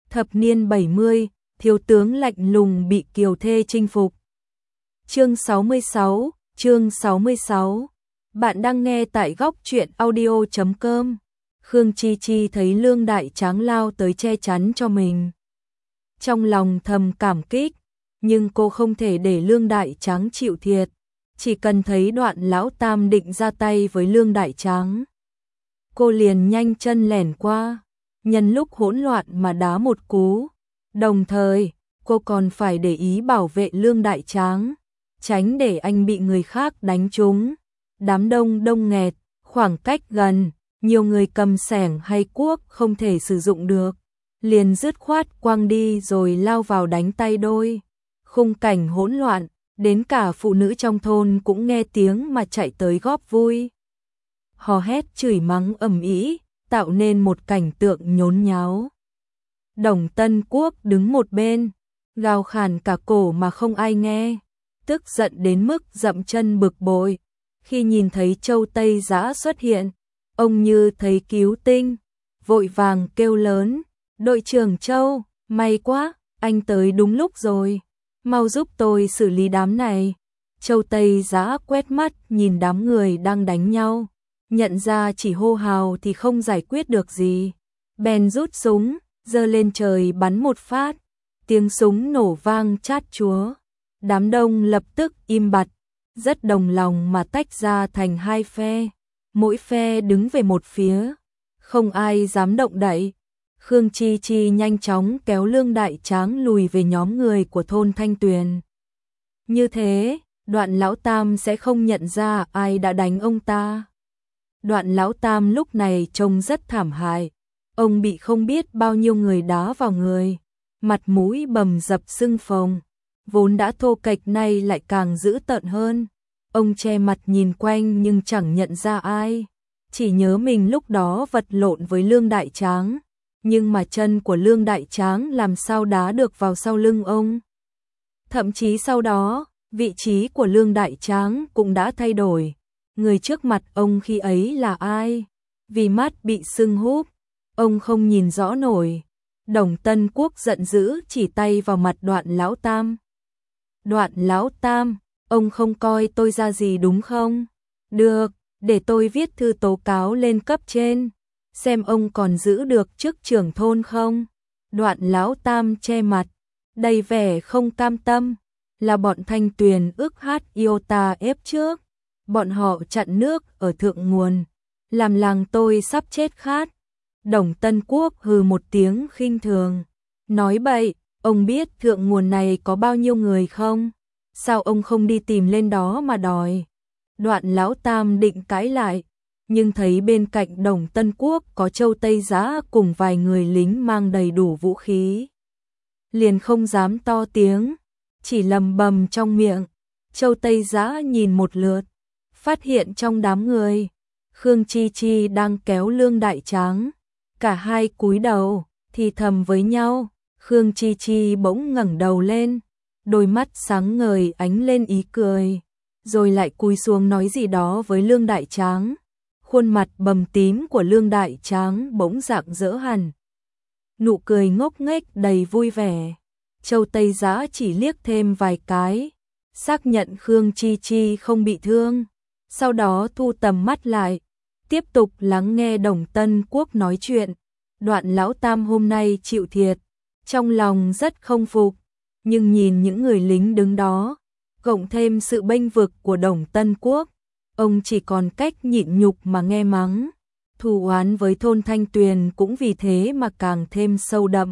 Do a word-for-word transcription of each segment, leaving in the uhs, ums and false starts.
Thập niên bảy mươi, thiếu tướng lạnh lùng bị kiều thê chinh phục. Chương sáu mươi sáu, chương sáu mươi sáu. Bạn đang nghe tại góc truyện audio chấm com. Khương Chi Chi thấy Lương Đại Tráng lao tới che chắn cho mình. Trong lòng thầm cảm kích, nhưng cô không thể để Lương Đại Tráng chịu thiệt. Chỉ cần thấy Đoạn Lão Tam định ra tay với Lương Đại Tráng, cô liền nhanh chân lẻn qua, nhân lúc hỗn loạn mà đá một cú. Đồng thời, cô còn phải để ý bảo vệ Lương Đại Tráng, tránh để anh bị người khác đánh trúng. Đám đông đông nghẹt, khoảng cách gần, nhiều người cầm xẻng hay cuốc không thể sử dụng được, liền dứt khoát quăng đi rồi lao vào đánh tay đôi. Khung cảnh hỗn loạn, đến cả phụ nữ trong thôn cũng nghe tiếng mà chạy tới góp vui. Hò hét chửi mắng ầm ĩ, tạo nên một cảnh tượng nhốn nháo. Đồng Tân Quốc đứng một bên, gào khàn cả cổ mà không ai nghe, tức giận đến mức dậm chân bực bội. Khi nhìn thấy Châu Tây Giã xuất hiện, ông như thấy cứu tinh, vội vàng kêu lớn: "Đội trưởng Châu, may quá, anh tới đúng lúc rồi, mau giúp tôi xử lý đám này." Châu Tây Giã quét mắt nhìn đám người đang đánh nhau, nhận ra chỉ hô hào thì không giải quyết được gì, bèn rút súng, giơ lên trời bắn một phát. Tiếng súng nổ vang chát chúa, đám đông lập tức im bặt, rất đồng lòng mà tách ra thành hai phe, mỗi phe đứng về một phía, không ai dám động đậy. Khương Chi Chi nhanh chóng kéo Lương Đại Tráng lùi về nhóm người của thôn Thanh Tuyền. Như thế, Đoạn Lão Tam sẽ không nhận ra ai đã đánh ông ta. Đoạn Lão Tam lúc này trông rất thảm hại, ông bị không biết bao nhiêu người đá vào người, mặt mũi bầm dập sưng phồng, vốn đã thô kệch nay lại càng dữ tợn hơn. Ông che mặt nhìn quanh nhưng chẳng nhận ra ai, chỉ nhớ mình lúc đó vật lộn với Lương Đại Tráng, nhưng mà chân của Lương Đại Tráng làm sao đá được vào sau lưng ông. Thậm chí sau đó, vị trí của Lương Đại Tráng cũng đã thay đổi. Người trước mặt ông khi ấy là ai? Vì mắt bị sưng húp, ông không nhìn rõ nổi. Đồng Tân Quốc giận dữ chỉ tay vào mặt Đoạn Lão Tam. "Đoạn Lão Tam, ông không coi tôi ra gì đúng không? Được, để tôi viết thư tố cáo lên cấp trên, xem ông còn giữ được chức trưởng thôn không?" Đoạn Lão Tam che mặt, đầy vẻ không cam tâm. Là bọn Thanh Tuyền ức hát Iota ép trước, bọn họ chặn nước ở thượng nguồn, làm làng tôi sắp chết khát. Đồng Tân Quốc hừ một tiếng khinh thường, nói bậy, ông biết thượng nguồn này có bao nhiêu người không? Sao ông không đi tìm lên đó mà đòi? Đoạn Lão Tam định cãi lại, nhưng thấy bên cạnh Đồng Tân Quốc có Châu Tây Giã cùng vài người lính mang đầy đủ vũ khí, liền không dám to tiếng, chỉ lầm bầm trong miệng. Châu Tây Giã nhìn một lượt, phát hiện trong đám người, Khương Chi Chi đang kéo Lương Đại Tráng. Cả hai cúi đầu, thì thầm với nhau. Khương Chi Chi bỗng ngẩng đầu lên, đôi mắt sáng ngời ánh lên ý cười, rồi lại cúi xuống nói gì đó với Lương Đại Tráng. Khuôn mặt bầm tím của Lương Đại Tráng bỗng rạng rỡ hẳn, nụ cười ngốc nghếch đầy vui vẻ. Châu Tây Giã chỉ liếc thêm vài cái, xác nhận Khương Chi Chi không bị thương, sau đó thu tầm mắt lại, tiếp tục lắng nghe Đồng Tân Quốc nói chuyện. Đoạn Lão Tam hôm nay chịu thiệt, trong lòng rất không phục, nhưng nhìn những người lính đứng đó, cộng thêm sự bênh vực của Đồng Tân Quốc, ông chỉ còn cách nhịn nhục mà nghe mắng. Thù oán với thôn Thanh Tuyền cũng vì thế mà càng thêm sâu đậm.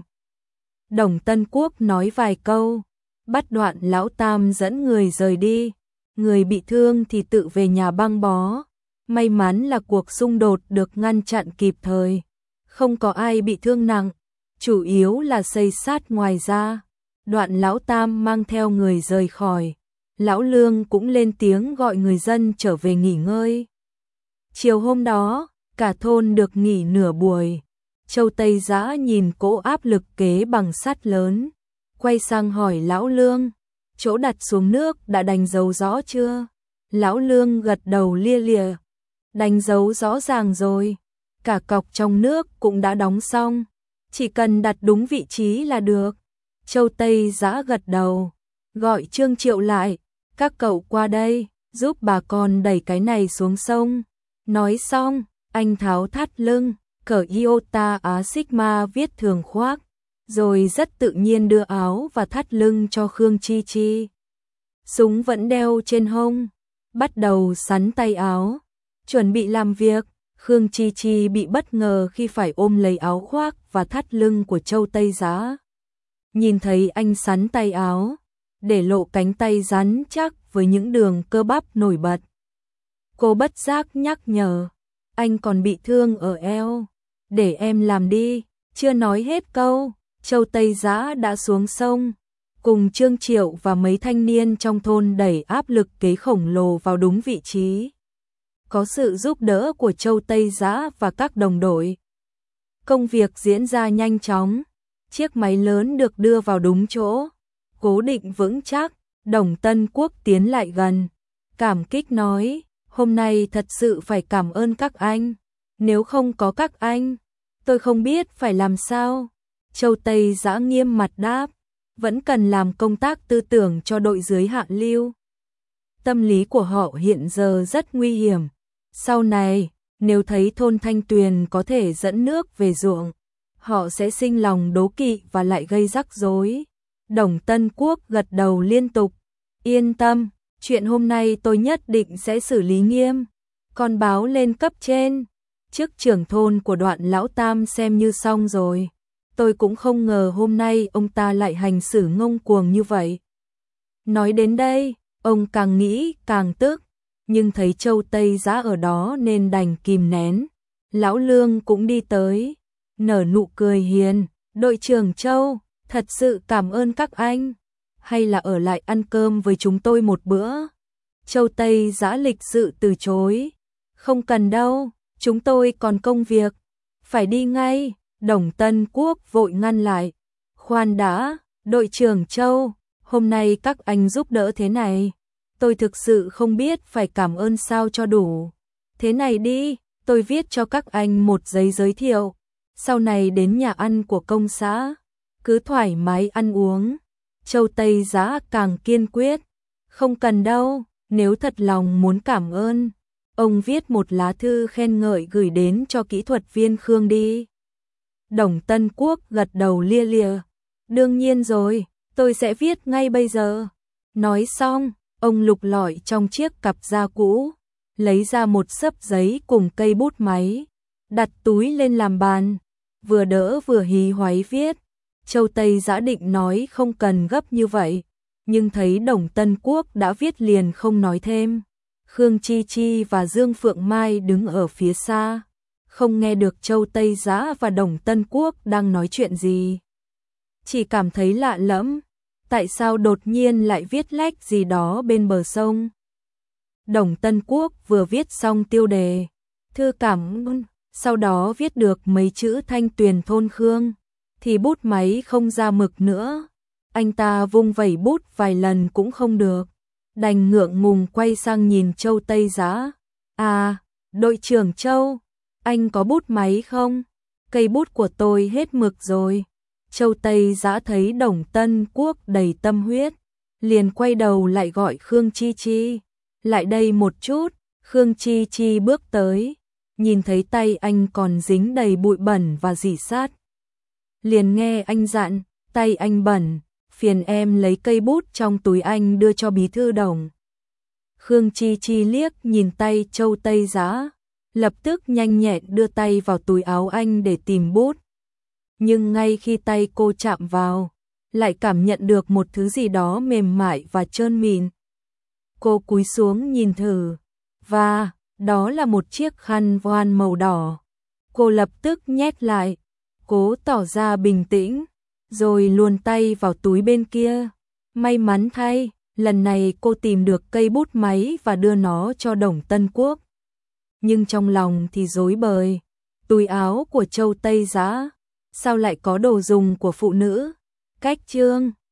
Đồng Tân Quốc nói vài câu, bắt Đoạn Lão Tam dẫn người rời đi, người bị thương thì tự về nhà băng bó. May mắn là cuộc xung đột được ngăn chặn kịp thời, không có ai bị thương nặng, chủ yếu là xây sát. Ngoài ra, Đoạn Lão Tam mang theo người rời khỏi, Lão Lương cũng lên tiếng gọi người dân trở về nghỉ ngơi. Chiều hôm đó, cả thôn được nghỉ nửa buổi. Châu Tây Giã nhìn cỗ áp lực kế bằng sắt lớn, quay sang hỏi Lão Lương, chỗ đặt xuống nước đã đánh dấu rõ chưa? Lão Lương gật đầu lia lịa, đánh dấu rõ ràng rồi, cả cọc trong nước cũng đã đóng xong, Chỉ cần đặt đúng vị trí là được. Châu Tây Giã gật đầu, gọi Trương Triệu lại, các cậu qua đây, giúp bà con đẩy cái này xuống sông. Nói xong, anh tháo thắt lưng, cởi Iota Á Sigma viết thường khoác, rồi rất tự nhiên đưa áo và thắt lưng cho Khương Chi Chi. Súng vẫn đeo trên hông, bắt đầu sắn tay áo, chuẩn bị làm việc. Khương Chi Chi bị bất ngờ khi phải ôm lấy áo khoác và thắt lưng của Châu Tây Giã. Nhìn thấy anh sắn tay áo, để lộ cánh tay rắn chắc với những đường cơ bắp nổi bật. Cô bất giác nhắc nhở, anh còn bị thương ở eo, để em làm đi. Chưa nói hết câu, Châu Tây Giã đã xuống sông, cùng Trương Triệu và mấy thanh niên trong thôn đẩy áp lực kế khổng lồ vào đúng vị trí. Có sự giúp đỡ của Châu Tây Giã và các đồng đội, công việc diễn ra nhanh chóng. Chiếc máy lớn được đưa vào đúng chỗ, cố định vững chắc. Đồng Tân Quốc tiến lại gần, cảm kích nói, hôm nay thật sự phải cảm ơn các anh. Nếu không có các anh, tôi không biết phải làm sao. Châu Tây Giã nghiêm mặt đáp, vẫn cần làm công tác tư tưởng cho đội dưới hạ lưu. Tâm lý của họ hiện giờ rất nguy hiểm. Sau này, nếu thấy thôn Thanh Tuyền có thể dẫn nước về ruộng, họ sẽ sinh lòng đố kỵ và lại gây rắc rối. Đồng Tân Quốc gật đầu liên tục, yên tâm, chuyện hôm nay tôi nhất định sẽ xử lý nghiêm. Còn báo lên cấp trên, chức trưởng thôn của Đoạn Lão Tam xem như xong rồi. Tôi cũng không ngờ hôm nay ông ta lại hành xử ngông cuồng như vậy. Nói đến đây, ông càng nghĩ càng tức, nhưng thấy Châu Tây Giã ở đó nên đành kìm nén. Lão Lương cũng đi tới, nở nụ cười hiền, đội trưởng Châu, thật sự cảm ơn các anh. Hay là ở lại ăn cơm với chúng tôi một bữa? Châu Tây Giã lịch sự từ chối, không cần đâu, chúng tôi còn công việc, phải đi ngay. Đồng Tân Quốc vội ngăn lại, khoan đã, đội trưởng Châu, hôm nay các anh giúp đỡ thế này, tôi thực sự không biết phải cảm ơn sao cho đủ. Thế này đi, tôi viết cho các anh một giấy giới thiệu, sau này đến nhà ăn của công xã, cứ thoải mái ăn uống. Châu Tây Giã càng kiên quyết, không cần đâu, nếu thật lòng muốn cảm ơn, ông viết một lá thư khen ngợi gửi đến cho kỹ thuật viên Khương đi. Đồng Tân Quốc gật đầu lia lịa, đương nhiên rồi, tôi sẽ viết ngay bây giờ. Nói xong, ông lục lọi trong chiếc cặp da cũ, lấy ra một xấp giấy cùng cây bút máy, đặt túi lên làm bàn, vừa đỡ vừa hí hoáy viết. Châu Tây Giã định nói không cần gấp như vậy, nhưng thấy Đồng Tân Quốc đã viết liền không nói thêm. Khương Chi Chi và Dương Phượng Mai đứng ở phía xa, không nghe được Châu Tây Giã và Đồng Tân Quốc đang nói chuyện gì. Chỉ cảm thấy lạ lẫm, tại sao đột nhiên lại viết lách gì đó bên bờ sông. Đồng Tân Quốc vừa viết xong tiêu đề, thư cảm ơn, sau đó viết được mấy chữ Thanh Tuyền thôn Khương, thì bút máy không ra mực nữa. Anh ta vung vẩy bút vài lần cũng không được, đành ngượng ngùng quay sang nhìn Châu Tây Giã. À, đội trưởng Châu, anh có bút máy không? Cây bút của tôi hết mực rồi. Châu Tây Giã thấy Đồng Tân Quốc đầy tâm huyết, liền quay đầu lại gọi Khương Chi Chi. Lại đây một chút. Khương Chi Chi bước tới, nhìn thấy tay anh còn dính đầy bụi bẩn và rỉ sát. Liền nghe anh dặn, tay anh bẩn, phiền em lấy cây bút trong túi anh đưa cho bí thư Đồng. Khương Chi Chi liếc nhìn tay Châu Tây Giã, lập tức nhanh nhẹn đưa tay vào túi áo anh để tìm bút. Nhưng ngay khi tay cô chạm vào, lại cảm nhận được một thứ gì đó mềm mại và trơn mịn. Cô cúi xuống nhìn thử, và đó là một chiếc khăn voan màu đỏ. Cô lập tức nhét lại, cố tỏ ra bình tĩnh, rồi luồn tay vào túi bên kia. May mắn thay, lần này cô tìm được cây bút máy và đưa nó cho Đồng Tân Quốc. Nhưng trong lòng thì rối bời, túi áo của Châu Tây Giã, sao lại có đồ dùng của phụ nữ? Cách chương